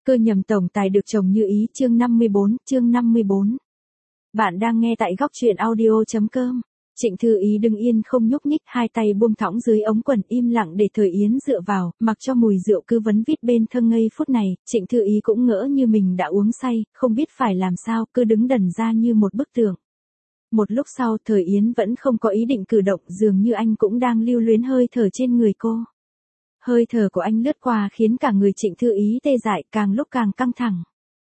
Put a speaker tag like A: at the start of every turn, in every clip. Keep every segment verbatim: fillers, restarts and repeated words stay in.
A: Cơ nhầm tổng tài được chồng như ý chương năm mươi bốn, chương năm mươi bốn. Bạn đang nghe tại góc truyện audio chấm com. Trịnh Thư Ý đứng yên không nhúc nhích, hai tay buông thõng dưới ống quần im lặng để Thời Yến dựa vào, mặc cho mùi rượu cứ vấn vít bên thân ngây phút này, Trịnh Thư Ý cũng ngỡ như mình đã uống say, không biết phải làm sao, cứ đứng đần ra như một bức tượng. Một lúc sau Thời Yến vẫn không có ý định cử động, dường như anh cũng đang lưu luyến hơi thở trên người cô. Hơi thở của anh lướt qua khiến cả người Trịnh Thư Ý tê dại, càng lúc càng căng thẳng.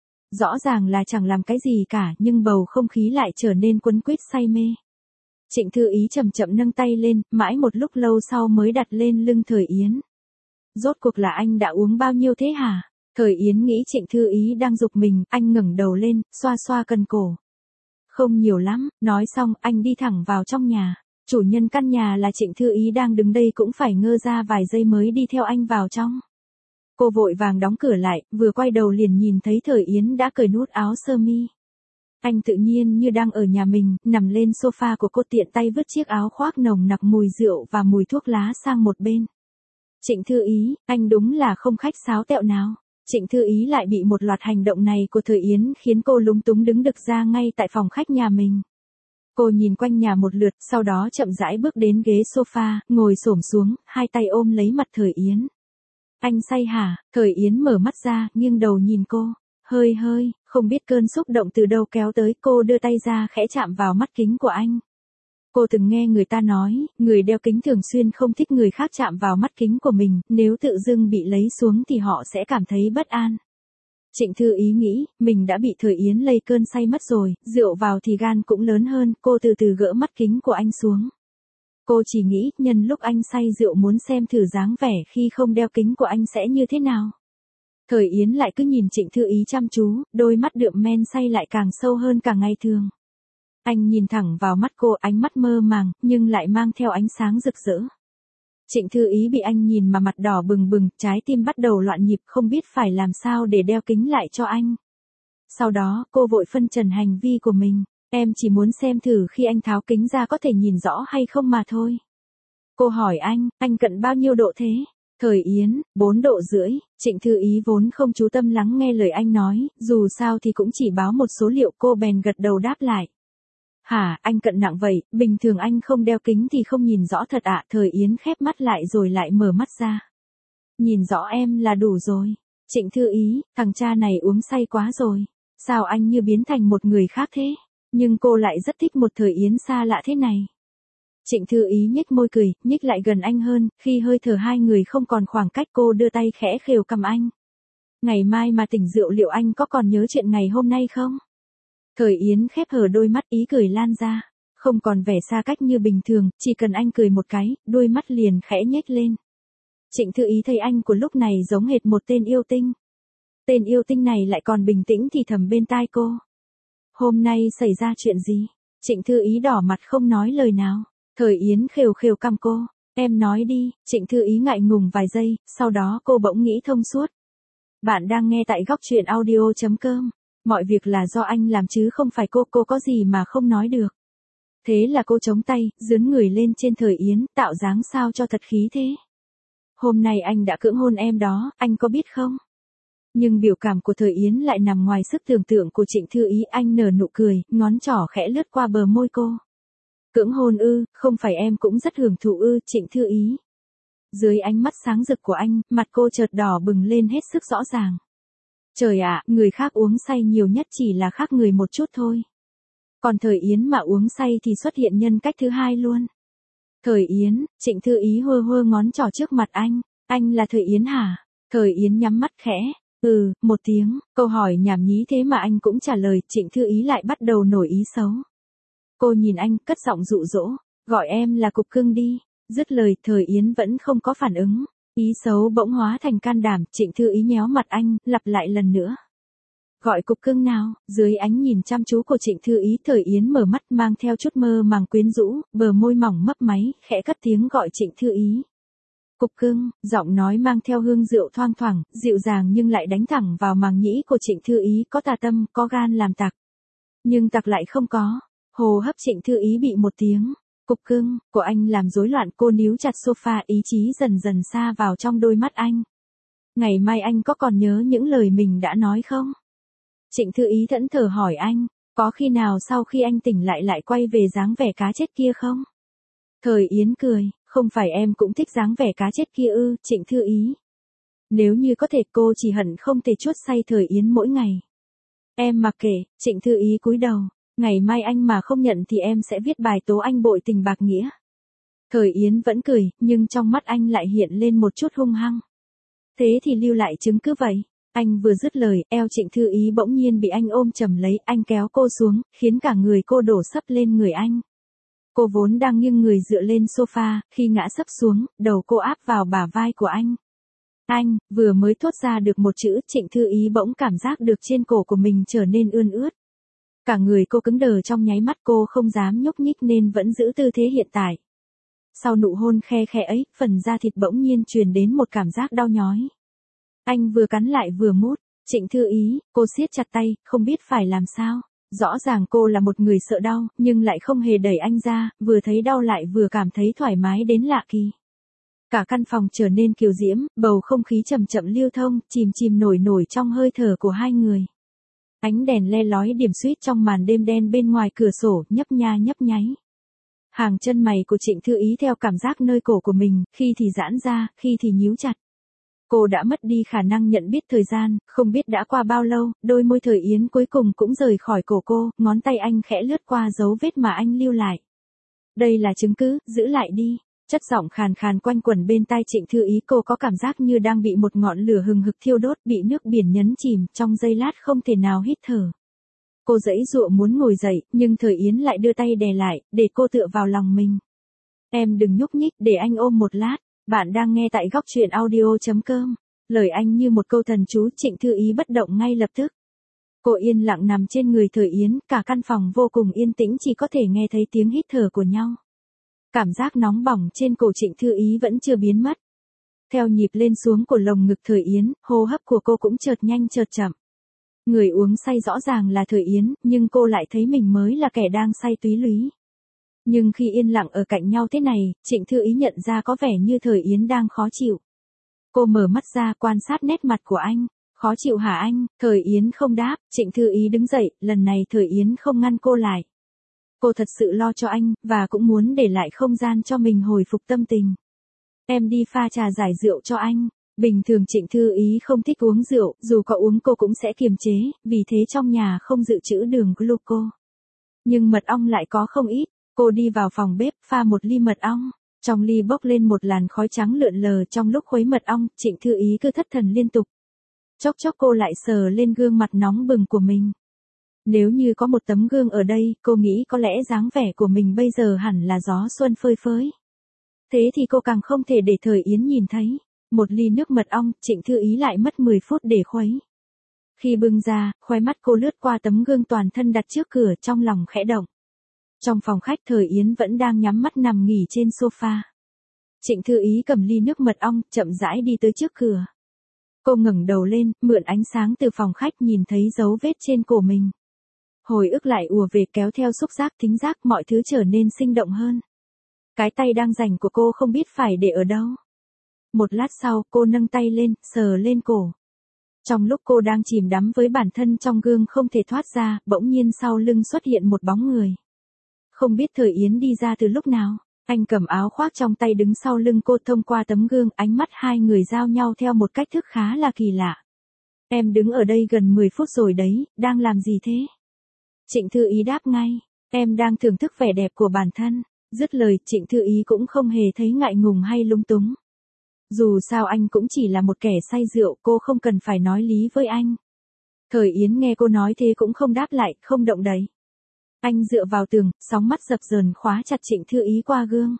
A: Rõ ràng là chẳng làm cái gì cả, nhưng bầu không khí lại trở nên quấn quýt say mê. Trịnh Thư Ý chậm chậm nâng tay lên, mãi một lúc lâu sau mới đặt lên lưng Thời Yến. Rốt cuộc là anh đã uống bao nhiêu thế hả? Thời Yến nghĩ Trịnh Thư Ý đang giục mình, anh ngẩng đầu lên, xoa xoa cần cổ. Không nhiều lắm, nói xong anh đi thẳng vào trong nhà. Chủ nhân căn nhà là Trịnh Thư Ý đang đứng đây cũng phải ngơ ra vài giây mới đi theo anh vào trong. Cô vội vàng đóng cửa lại, vừa quay đầu liền nhìn thấy Thời Yến đã cởi nút áo sơ mi. Anh tự nhiên như đang ở nhà mình, nằm lên sofa của cô, tiện tay vứt chiếc áo khoác nồng nặc mùi rượu và mùi thuốc lá sang một bên. Trịnh Thư Ý, anh đúng là không khách sáo tẹo nào. Trịnh Thư Ý lại bị một loạt hành động này của Thời Yến khiến cô lúng túng đứng đực ra ngay tại phòng khách nhà mình. Cô nhìn quanh nhà một lượt, sau đó chậm rãi bước đến ghế sofa, ngồi xổm xuống, hai tay ôm lấy mặt Thời Yến. Anh say hả? Thời Yến mở mắt ra, nghiêng đầu nhìn cô. Hơi hơi, không biết cơn xúc động từ đâu kéo tới, cô đưa tay ra khẽ chạm vào mắt kính của anh. Cô từng nghe người ta nói, người đeo kính thường xuyên không thích người khác chạm vào mắt kính của mình, nếu tự dưng bị lấy xuống thì họ sẽ cảm thấy bất an. Trịnh Thư Ý nghĩ, mình đã bị Thời Yến lây cơn say mất rồi, rượu vào thì gan cũng lớn hơn, cô từ từ gỡ mắt kính của anh xuống. Cô chỉ nghĩ, nhân lúc anh say rượu muốn xem thử dáng vẻ khi không đeo kính của anh sẽ như thế nào. Thời Yến lại cứ nhìn Trịnh Thư Ý chăm chú, đôi mắt đượm men say lại càng sâu hơn cả ngày thường. Anh nhìn thẳng vào mắt cô, ánh mắt mơ màng, nhưng lại mang theo ánh sáng rực rỡ. Trịnh Thư Ý bị anh nhìn mà mặt đỏ bừng bừng, trái tim bắt đầu loạn nhịp, không biết phải làm sao để đeo kính lại cho anh. Sau đó, cô vội phân trần hành vi của mình. Em chỉ muốn xem thử khi anh tháo kính ra có thể nhìn rõ hay không mà thôi. Cô hỏi anh, anh cận bao nhiêu độ thế? Thời Yến, bốn độ rưỡi. Trịnh Thư Ý vốn không chú tâm lắng nghe lời anh nói, dù sao thì cũng chỉ báo một số liệu, cô bèn gật đầu đáp lại. Hả, anh cận nặng vậy, bình thường anh không đeo kính thì không nhìn rõ thật ạ. Thời Yến khép mắt lại rồi lại mở mắt ra. Nhìn rõ em là đủ rồi. Trịnh Thư Ý, thằng cha này uống say quá rồi. Sao anh như biến thành một người khác thế? Nhưng cô lại rất thích một Thời Yến xa lạ thế này. Trịnh Thư Ý nhếch môi cười, nhích lại gần anh hơn, khi hơi thở hai người không còn khoảng cách cô đưa tay khẽ khều cằm anh. Ngày mai mà tỉnh rượu liệu anh có còn nhớ chuyện ngày hôm nay không? Thời Yến khép hờ đôi mắt, ý cười lan ra. Không còn vẻ xa cách như bình thường, chỉ cần anh cười một cái, đôi mắt liền khẽ nhếch lên. Trịnh Thư Ý thấy anh của lúc này giống hệt một tên yêu tinh. Tên yêu tinh này lại còn bình tĩnh thì thầm bên tai cô. Hôm nay xảy ra chuyện gì? Trịnh Thư Ý đỏ mặt không nói lời nào. Thời Yến khều khều cằm cô. Em nói đi. Trịnh Thư Ý ngại ngùng vài giây, sau đó cô bỗng nghĩ thông suốt. Bạn đang nghe tại góc truyện audio chấm com. Mọi việc là do anh làm chứ không phải cô, cô có gì mà không nói được. Thế là cô chống tay, dướn người lên trên Thời Yến, tạo dáng sao cho thật khí thế. Hôm nay anh đã cưỡng hôn em đó, anh có biết không? Nhưng biểu cảm của Thời Yến lại nằm ngoài sức tưởng tượng của Trịnh Thư Ý, anh nở nụ cười, ngón trỏ khẽ lướt qua bờ môi cô. Cưỡng hôn ư, không phải em cũng rất hưởng thụ ư? Trịnh Thư Ý. Dưới ánh mắt sáng rực của anh, mặt cô chợt đỏ bừng lên hết sức rõ ràng. Trời ạ, người khác uống say nhiều nhất chỉ là khác người một chút thôi. Còn Thời Yến mà uống say thì xuất hiện nhân cách thứ hai luôn. Thời Yến, Trịnh Thư Ý hơ hơ ngón trỏ trước mặt anh. Anh là Thời Yến hả? Thời Yến nhắm mắt khẽ. Ừ, một tiếng, câu hỏi nhảm nhí thế mà anh cũng trả lời. Trịnh Thư Ý lại bắt đầu nổi ý xấu. Cô nhìn anh, cất giọng dụ dỗ. Gọi em là cục cưng đi. Dứt lời, Thời Yến vẫn không có phản ứng. Ý xấu bỗng hóa thành can đảm. Trịnh Thư Ý nhéo mặt anh, lặp lại lần nữa. Gọi cục cưng nào? Dưới ánh nhìn chăm chú của Trịnh Thư Ý, Thời Yến mở mắt mang theo chút mơ màng quyến rũ, bờ môi mỏng mấp máy, khẽ cất tiếng gọi Trịnh Thư Ý. Cục cưng, giọng nói mang theo hương rượu thoang thoảng, dịu dàng nhưng lại đánh thẳng vào màng nhĩ của Trịnh Thư Ý, có tà tâm, có gan làm tặc. Nhưng tặc lại không có. Hô hấp Trịnh Thư Ý bị một tiếng. Cục cưng, của anh làm rối loạn, cô níu chặt sofa, ý chí dần dần xa vào trong đôi mắt anh. Ngày mai anh có còn nhớ những lời mình đã nói không? Trịnh Thư Ý thẫn thờ hỏi anh, có khi nào sau khi anh tỉnh lại lại quay về dáng vẻ cá chết kia không? Thời Yến cười, không phải em cũng thích dáng vẻ cá chết kia ư, Trịnh Thư Ý. Nếu như có thể cô chỉ hận không thể chuốt say Thời Yến mỗi ngày. Em mặc kệ, Trịnh Thư Ý cúi đầu, ngày mai anh mà không nhận thì em sẽ viết bài tố anh bội tình bạc nghĩa. Thời Yến vẫn cười, nhưng trong mắt anh lại hiện lên một chút hung hăng. Thế thì lưu lại chứng cứ vậy. Anh vừa dứt lời, eo Trịnh Thư Ý bỗng nhiên bị anh ôm chầm lấy, anh kéo cô xuống, khiến cả người cô đổ sấp lên người anh. Cô vốn đang nghiêng người dựa lên sofa, khi ngã sấp xuống, đầu cô áp vào bả vai của anh. Anh, vừa mới thốt ra được một chữ, Trịnh Thư Ý bỗng cảm giác được trên cổ của mình trở nên ươn ướt. Cả người cô cứng đờ trong nháy mắt, cô không dám nhúc nhích nên vẫn giữ tư thế hiện tại. Sau nụ hôn khe khẽ ấy, phần da thịt bỗng nhiên truyền đến một cảm giác đau nhói. Anh vừa cắn lại vừa mút, Trịnh Thư Ý, cô siết chặt tay, không biết phải làm sao. Rõ ràng cô là một người sợ đau, nhưng lại không hề đẩy anh ra, vừa thấy đau lại vừa cảm thấy thoải mái đến lạ kỳ. Cả căn phòng trở nên kiều diễm, bầu không khí chậm chậm lưu thông, chìm chìm nổi nổi trong hơi thở của hai người. Ánh đèn le lói điểm suýt trong màn đêm đen bên ngoài cửa sổ, nhấp nha nhấp nháy. Hàng chân mày của Trịnh Thư Ý theo cảm giác nơi cổ của mình, khi thì giãn ra, khi thì nhíu chặt. Cô đã mất đi khả năng nhận biết thời gian, không biết đã qua bao lâu, đôi môi Thời Yến cuối cùng cũng rời khỏi cổ cô, ngón tay anh khẽ lướt qua dấu vết mà anh lưu lại. Đây là chứng cứ, giữ lại đi. Chất giọng khàn khàn quanh quẩn bên tai Trịnh Thư Ý, cô có cảm giác như đang bị một ngọn lửa hừng hực thiêu đốt, bị nước biển nhấn chìm, trong giây lát không thể nào hít thở. Cô giãy giụa muốn ngồi dậy, nhưng Thời Yến lại đưa tay đè lại, để cô tựa vào lòng mình. Em đừng nhúc nhích, để anh ôm một lát. Bạn đang nghe tại góc truyện audio chấm com. Lời anh như một câu thần chú, Trịnh Thư Ý bất động ngay lập tức. Cô yên lặng nằm trên người Thời Yến, cả căn phòng vô cùng yên tĩnh, chỉ có thể nghe thấy tiếng hít thở của nhau. Cảm giác nóng bỏng trên cổ Trịnh Thư Ý vẫn chưa biến mất. Theo nhịp lên xuống của lồng ngực Thời Yến, hô hấp của cô cũng chợt nhanh chợt chậm. Người uống say rõ ràng là Thời Yến, nhưng cô lại thấy mình mới là kẻ đang say túy lúy. Nhưng khi yên lặng ở cạnh nhau thế này, Trịnh Thư Ý nhận ra có vẻ như Thời Yến đang khó chịu. Cô mở mắt ra quan sát nét mặt của anh. Khó chịu hả anh? Thời Yến không đáp, Trịnh Thư Ý đứng dậy, lần này Thời Yến không ngăn cô lại. Cô thật sự lo cho anh, và cũng muốn để lại không gian cho mình hồi phục tâm tình. Em đi pha trà giải rượu cho anh. Bình thường Trịnh Thư Ý không thích uống rượu, dù có uống cô cũng sẽ kiềm chế, vì thế trong nhà không dự trữ đường gluco. Nhưng mật ong lại có không ít. Cô đi vào phòng bếp, pha một ly mật ong. Trong ly bốc lên một làn khói trắng lượn lờ, trong lúc khuấy mật ong, Trịnh Thư Ý cứ thất thần liên tục. Chốc chốc cô lại sờ lên gương mặt nóng bừng của mình. Nếu như có một tấm gương ở đây, cô nghĩ có lẽ dáng vẻ của mình bây giờ hẳn là gió xuân phơi phới. Thế thì cô càng không thể để Thời Yến nhìn thấy. Một ly nước mật ong, Trịnh Thư Ý lại mất mười phút để khuấy. Khi bưng ra, khóe mắt cô lướt qua tấm gương toàn thân đặt trước cửa, trong lòng khẽ động. Trong phòng khách Thời Yến vẫn đang nhắm mắt nằm nghỉ trên sofa. Trịnh Thư Ý cầm ly nước mật ong, chậm rãi đi tới trước cửa. Cô ngẩng đầu lên, mượn ánh sáng từ phòng khách nhìn thấy dấu vết trên cổ mình. Hồi ức lại ùa về, kéo theo xúc giác thính giác, mọi thứ trở nên sinh động hơn. Cái tay đang rảnh của cô không biết phải để ở đâu. Một lát sau, cô nâng tay lên, sờ lên cổ. Trong lúc cô đang chìm đắm với bản thân trong gương không thể thoát ra, bỗng nhiên sau lưng xuất hiện một bóng người. Không biết Thời Yến đi ra từ lúc nào, anh cầm áo khoác trong tay đứng sau lưng cô, thông qua tấm gương, ánh mắt hai người giao nhau theo một cách thức khá là kỳ lạ. Em đứng ở đây gần mười phút rồi đấy, đang làm gì thế? Trịnh Thư Ý đáp ngay, em đang thưởng thức vẻ đẹp của bản thân. Dứt lời, Trịnh Thư Ý cũng không hề thấy ngại ngùng hay lung túng. Dù sao anh cũng chỉ là một kẻ say rượu, cô không cần phải nói lý với anh. Thời Yến nghe cô nói thế cũng không đáp lại, không động đậy. Anh dựa vào tường, sóng mắt dập dờn khóa chặt Trịnh Thư Ý qua gương.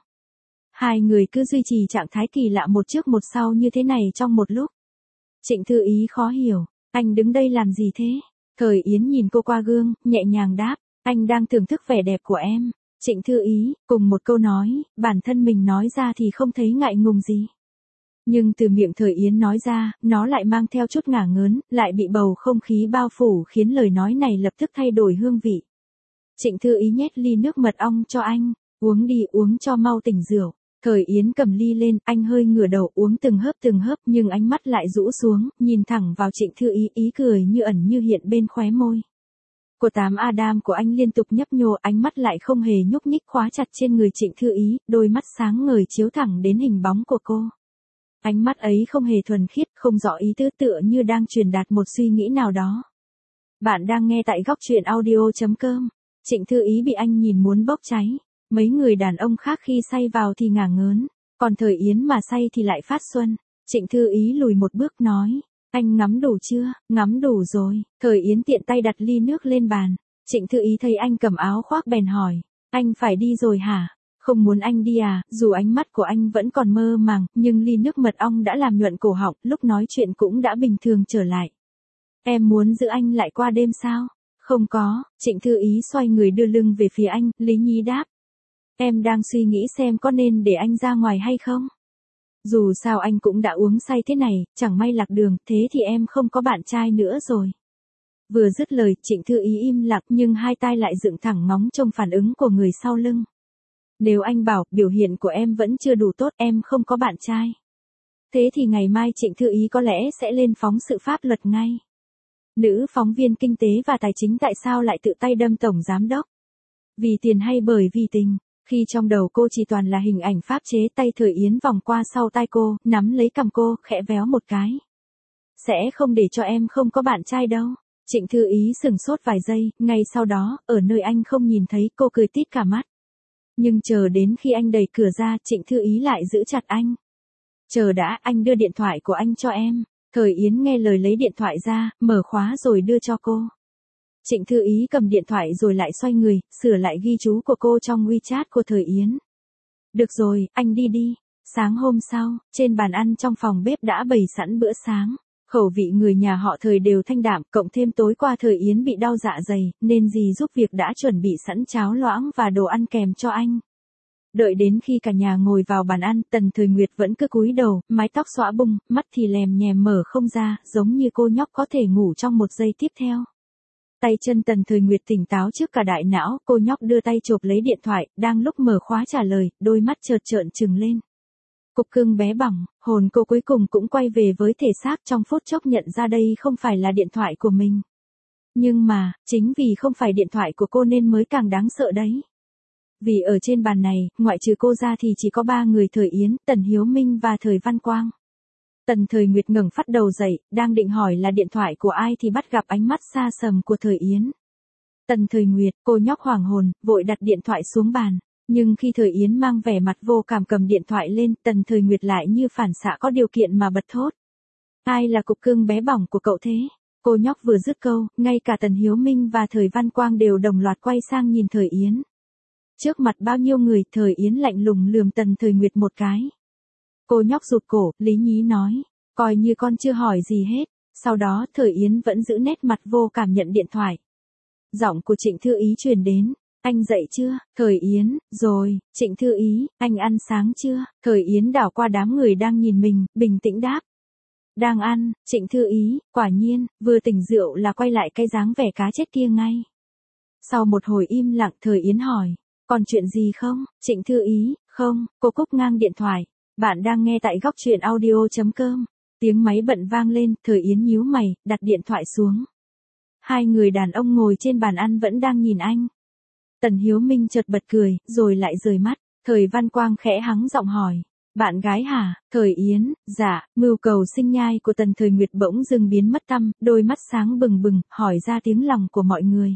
A: Hai người cứ duy trì trạng thái kỳ lạ một trước một sau như thế này trong một lúc. Trịnh Thư Ý khó hiểu, anh đứng đây làm gì thế? Thời Yến nhìn cô qua gương, nhẹ nhàng đáp, anh đang thưởng thức vẻ đẹp của em. Trịnh Thư Ý, cùng một câu nói, bản thân mình nói ra thì không thấy ngại ngùng gì. Nhưng từ miệng Thời Yến nói ra, nó lại mang theo chút ngả ngớn, lại bị bầu không khí bao phủ khiến lời nói này lập tức thay đổi hương vị. Trịnh Thư Ý nhét ly nước mật ong cho anh, uống đi, uống cho mau tỉnh rượu. Thời Yến cầm ly lên, anh hơi ngửa đầu uống từng hớp từng hớp nhưng ánh mắt lại rũ xuống, nhìn thẳng vào Trịnh Thư Ý, ý cười như ẩn như hiện bên khóe môi. Của tám Adam của anh liên tục nhấp nhô, ánh mắt lại không hề nhúc nhích khóa chặt trên người Trịnh Thư Ý, đôi mắt sáng ngời chiếu thẳng đến hình bóng của cô. Ánh mắt ấy không hề thuần khiết, không rõ ý tứ, tựa như đang truyền đạt một suy nghĩ nào đó. Bạn đang nghe tại góc truyện audio chấm com. Trịnh Thư Ý bị anh nhìn muốn bốc cháy. Mấy người đàn ông khác khi say vào thì ngả ngớn, còn Thời Yến mà say thì lại phát xuân. Trịnh Thư Ý lùi một bước nói, anh ngắm đủ chưa? Ngắm đủ rồi. Thời Yến tiện tay đặt ly nước lên bàn. Trịnh Thư Ý thấy anh cầm áo khoác bèn hỏi, anh phải đi rồi hả? Không muốn anh đi à? Dù ánh mắt của anh vẫn còn mơ màng, nhưng ly nước mật ong đã làm nhuận cổ họng, lúc nói chuyện cũng đã bình thường trở lại. Em muốn giữ anh lại qua đêm sao? Không có. Trịnh Thư Ý xoay người đưa lưng về phía anh, Lý nhí đáp. Em đang suy nghĩ xem có nên để anh ra ngoài hay không? Dù sao anh cũng đã uống say thế này, chẳng may lạc đường, thế thì em không có bạn trai nữa rồi. Vừa dứt lời, Trịnh Thư Ý im lặng nhưng hai tai lại dựng thẳng ngóng trông phản ứng của người sau lưng. Nếu anh bảo biểu hiện của em vẫn chưa đủ tốt, em không có bạn trai. Thế thì ngày mai Trịnh Thư Ý có lẽ sẽ lên phóng sự pháp luật ngay. Nữ phóng viên kinh tế và tài chính tại sao lại tự tay đâm tổng giám đốc? Vì tiền hay bởi vì tình? Khi trong đầu cô chỉ toàn là hình ảnh pháp chế, tay Thời Yến vòng qua sau tai cô, nắm lấy cằm cô, khẽ véo một cái. Sẽ không để cho em không có bạn trai đâu. Trịnh Thư Ý sừng sốt vài giây, ngay sau đó, ở nơi anh không nhìn thấy, cô cười tít cả mắt. Nhưng chờ đến khi anh đẩy cửa ra, Trịnh Thư Ý lại giữ chặt anh. Chờ đã, anh đưa điện thoại của anh cho em. Thời Yến nghe lời lấy điện thoại ra, mở khóa rồi đưa cho cô. Trịnh Thư Ý cầm điện thoại rồi lại xoay người, sửa lại ghi chú của cô trong WeChat của Thời Yến. Được rồi, anh đi đi. Sáng hôm sau, trên bàn ăn trong phòng bếp đã bày sẵn bữa sáng. Khẩu vị người nhà họ Thời đều thanh đạm, cộng thêm tối qua Thời Yến bị đau dạ dày, nên dì giúp việc đã chuẩn bị sẵn cháo loãng và đồ ăn kèm cho anh. Đợi đến khi cả nhà ngồi vào bàn ăn, Tần Thời Nguyệt vẫn cứ cúi đầu, mái tóc xõa bung, mắt thì lèm nhèm mở không ra, giống như cô nhóc có thể ngủ trong một giây tiếp theo. Tay chân Tần Thời Nguyệt tỉnh táo trước cả đại não, cô nhóc đưa tay chộp lấy điện thoại, đang lúc mở khóa trả lời, đôi mắt chợt trợn trừng lên. Cục cưng bé bỏng, hồn cô cuối cùng cũng quay về với thể xác, trong phút chốc nhận ra đây không phải là điện thoại của mình. Nhưng mà, chính vì không phải điện thoại của cô nên mới càng đáng sợ đấy. Vì ở trên bàn này, ngoại trừ cô ra thì chỉ có ba người: Thời Yến, Tần Hiếu Minh và Thời Văn Quang. Tần Thời Nguyệt ngẩng phát đầu dậy, đang định hỏi là điện thoại của ai thì bắt gặp ánh mắt xa sầm của Thời Yến. Tần Thời Nguyệt, cô nhóc hoảng hồn, vội đặt điện thoại xuống bàn. Nhưng khi Thời Yến mang vẻ mặt vô cảm cầm điện thoại lên, Tần Thời Nguyệt lại như phản xạ có điều kiện mà bật thốt. Ai là cục cưng bé bỏng của cậu thế? Cô nhóc vừa dứt câu, ngay cả Tần Hiếu Minh và Thời Văn Quang đều đồng loạt quay sang nhìn Thời Yến. Trước mặt bao nhiêu người, Thời Yến lạnh lùng lườm Tần Thời Nguyệt một cái. Cô nhóc rụt cổ, lý nhí nói, coi như con chưa hỏi gì hết. Sau đó Thời Yến vẫn giữ nét mặt vô cảm nhận điện thoại. Giọng của Trịnh Thư Ý truyền đến. Anh dậy chưa? Thời Yến, rồi. Trịnh Thư Ý, anh ăn sáng chưa? Thời Yến đảo qua đám người đang nhìn mình, bình tĩnh đáp. Đang ăn. Trịnh Thư Ý, quả nhiên, vừa tỉnh rượu là quay lại cái dáng vẻ cá chết kia ngay. Sau một hồi im lặng, Thời Yến hỏi, còn chuyện gì không? Trịnh Thư Ý, không. Cô cúp ngang điện thoại. Bạn đang nghe tại góc truyện audio chấm com. Tiếng máy bận vang lên, Thời Yến nhíu mày, đặt điện thoại xuống. Hai người đàn ông ngồi trên bàn ăn vẫn đang nhìn anh. Tần Hiếu Minh chợt bật cười, rồi lại rời mắt. Thời Văn Quang khẽ hắng giọng hỏi, bạn gái hả? Thời Yến, dạ. Mưu cầu sinh nhai của Tần Thời Nguyệt bỗng dưng biến mất tăm, đôi mắt sáng bừng bừng, hỏi ra tiếng lòng của mọi người.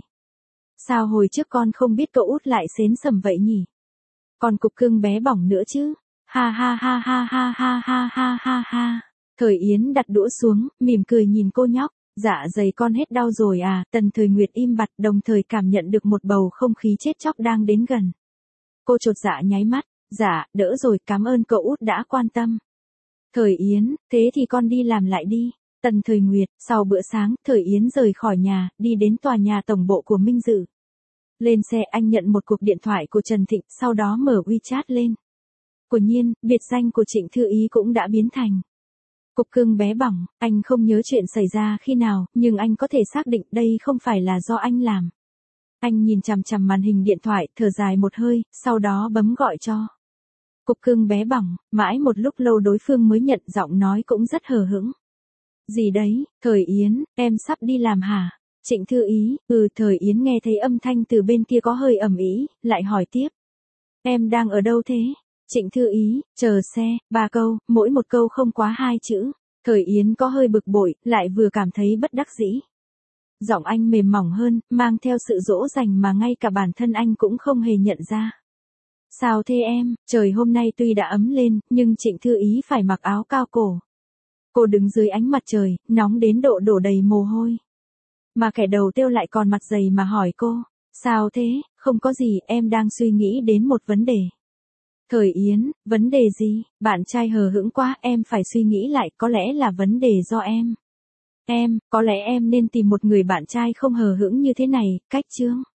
A: Sao hồi trước con không biết cậu út lại xến sầm vậy nhỉ? Còn cục cưng bé bỏng nữa chứ? Ha ha ha ha ha ha ha ha ha ha. Thời Yến đặt đũa xuống, mỉm cười nhìn cô nhóc. Dạ dày con hết đau rồi à? Tần Thời Nguyệt im bặt, đồng thời cảm nhận được một bầu không khí chết chóc đang đến gần. Cô chột dạ nháy mắt. Dạ, đỡ rồi, cảm ơn cậu út đã quan tâm. Thời Yến, thế thì con đi làm lại đi. Tần Thời Nguyệt, sau bữa sáng, Thời Yến rời khỏi nhà, đi đến tòa nhà tổng bộ của Minh Dự. Lên xe anh nhận một cuộc điện thoại của Trần Thịnh, sau đó mở WeChat lên. Quả nhiên, biệt danh của Trịnh Thư Ý cũng đã biến thành cục cưng bé bỏng. Anh không nhớ chuyện xảy ra khi nào, nhưng anh có thể xác định đây không phải là do anh làm. Anh nhìn chằm chằm màn hình điện thoại, thở dài một hơi, sau đó bấm gọi cho Cục cưng bé bỏng, mãi một lúc lâu đối phương mới nhận, giọng nói cũng rất hờ hững. Gì đấy, Thời Yến, em sắp đi làm hả? Trịnh Thư Ý, ừ. Thời Yến nghe thấy âm thanh từ bên kia có hơi ầm ĩ, lại hỏi tiếp. Em đang ở đâu thế? Trịnh Thư Ý, chờ xe, ba câu, mỗi một câu không quá hai chữ. Thời Yến có hơi bực bội, lại vừa cảm thấy bất đắc dĩ. Giọng anh mềm mỏng hơn, mang theo sự dỗ dành mà ngay cả bản thân anh cũng không hề nhận ra. Sao thế em? Trời hôm nay tuy đã ấm lên, nhưng Trịnh Thư Ý phải mặc áo cao cổ. Cô đứng dưới ánh mặt trời, nóng đến độ đổ đầy mồ hôi. Mà kẻ đầu tiêu lại còn mặt dày mà hỏi cô. Sao thế? Không có gì, em đang suy nghĩ đến một vấn đề. Thời Yến, vấn đề gì? Bạn trai hờ hững quá, em phải suy nghĩ lại, có lẽ là vấn đề do em. Em, có lẽ em nên tìm một người bạn trai không hờ hững như thế này, cách chương.